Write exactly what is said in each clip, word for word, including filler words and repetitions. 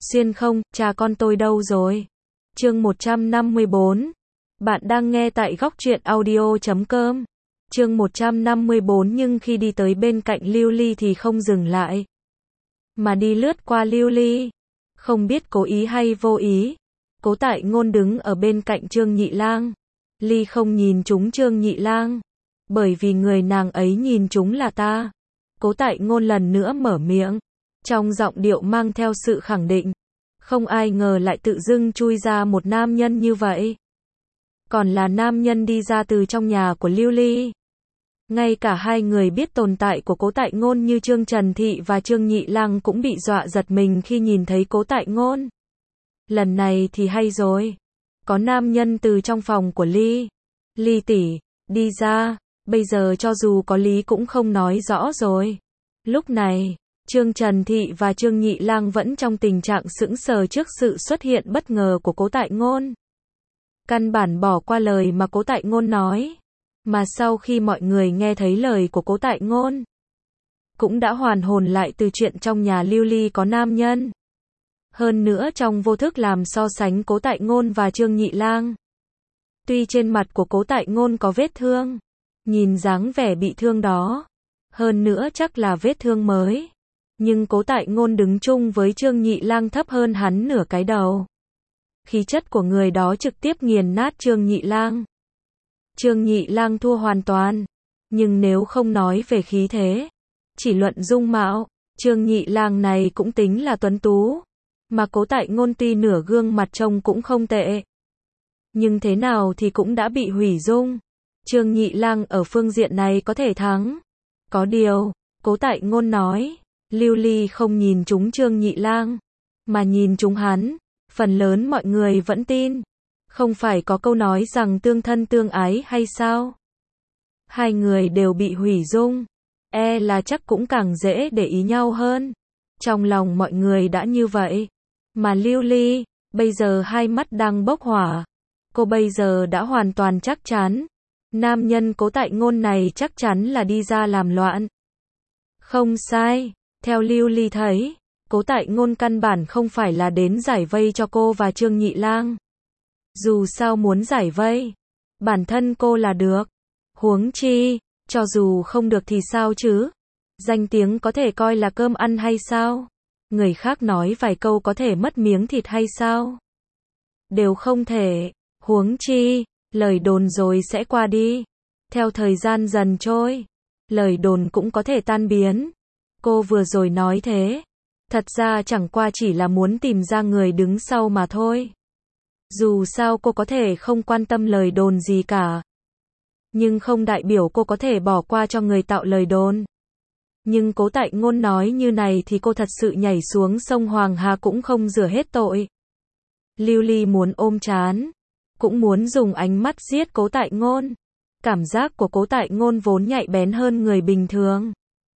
Xuyên không, cha con tôi đâu rồi? Chương một trăm năm mươi bốn. Bạn đang nghe tại góc truyện audio chấm com. Chương một trăm năm mươi bốn nhưng khi đi tới bên cạnh Lưu Ly thì không dừng lại, mà đi lướt qua Lưu Ly. Không biết cố ý hay vô ý, Cố Tại Ngôn đứng ở bên cạnh Trương Nhị Lang. Ly không nhìn trúng Trương Nhị Lang, bởi vì người nàng ấy nhìn trúng là ta. Cố Tại Ngôn lần nữa mở miệng, trong giọng điệu mang theo sự khẳng định. Không ai ngờ lại tự dưng chui ra một nam nhân như vậy. Còn là nam nhân đi ra từ trong nhà của Lưu Ly. Ngay cả hai người biết tồn tại của Cố Tại Ngôn như Trương Trần Thị và Trương Nhị Lang cũng bị dọa giật mình khi nhìn thấy Cố Tại Ngôn. Lần này thì hay rồi. Có nam nhân từ trong phòng của Ly. Ly tỷ, đi ra. Bây giờ cho dù có lý cũng không nói rõ rồi. Lúc này, Trương Trần Thị và Trương Nhị Lang vẫn trong tình trạng sững sờ trước sự xuất hiện bất ngờ của Cố Tại Ngôn. Căn bản bỏ qua lời mà Cố Tại Ngôn nói. Mà sau khi mọi người nghe thấy lời của Cố Tại Ngôn, cũng đã hoàn hồn lại từ chuyện trong nhà Lưu Ly có nam nhân. Hơn nữa trong vô thức làm so sánh Cố Tại Ngôn và Trương Nhị Lang. Tuy trên mặt của Cố Tại Ngôn có vết thương, nhìn dáng vẻ bị thương đó, hơn nữa chắc là vết thương mới, nhưng Cố Tại Ngôn đứng chung với Trương Nhị Lang thấp hơn hắn nửa cái đầu. Khí chất của người đó trực tiếp nghiền nát Trương Nhị Lang. Trương Nhị Lang thua hoàn toàn, nhưng nếu không nói về khí thế, chỉ luận dung mạo, Trương Nhị Lang này cũng tính là tuấn tú, mà Cố Tại Ngôn tuy nửa gương mặt trông cũng không tệ, nhưng thế nào thì cũng đã bị hủy dung. Trương Nhị Lang ở phương diện này có thể thắng. Có điều, Cố Tại Ngôn nói, Lưu Ly không nhìn trúng Trương Nhị Lang, mà nhìn trúng hắn. Phần lớn mọi người vẫn tin. Không phải có câu nói rằng tương thân tương ái hay sao? Hai người đều bị hủy dung, e là chắc cũng càng dễ để ý nhau hơn. Trong lòng mọi người đã như vậy. Mà Lưu Ly, bây giờ hai mắt đang bốc hỏa. Cô bây giờ đã hoàn toàn chắc chắn. Nam nhân Cố Tại Ngôn này chắc chắn là đi ra làm loạn. Không sai, theo Lưu Ly thấy, Cố Tại Ngôn căn bản không phải là đến giải vây cho cô và Trương Nhị Lang. Dù sao muốn giải vây, bản thân cô là được. Huống chi, cho dù không được thì sao chứ? Danh tiếng có thể coi là cơm ăn hay sao? Người khác nói vài câu có thể mất miếng thịt hay sao? Đều không thể. Huống chi, lời đồn rồi sẽ qua đi. Theo thời gian dần trôi, lời đồn cũng có thể tan biến. Cô vừa rồi nói thế, thật ra chẳng qua chỉ là muốn tìm ra người đứng sau mà thôi. Dù sao cô có thể không quan tâm lời đồn gì cả, nhưng không đại biểu cô có thể bỏ qua cho người tạo lời đồn. Nhưng Cố Tại Ngôn nói như này thì cô thật sự nhảy xuống sông Hoàng Hà cũng không rửa hết tội. Lưu Ly muốn ôm trán, cũng muốn dùng ánh mắt giết Cố Tại Ngôn. Cảm giác của Cố Tại Ngôn vốn nhạy bén hơn người bình thường.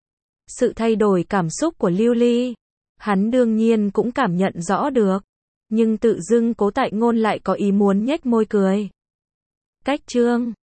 Sự thay đổi cảm xúc của Lưu Ly, hắn đương nhiên cũng cảm nhận rõ được. Nhưng tự dưng Cố Tại Ngôn lại có ý muốn nhếch môi cười. Cách Trương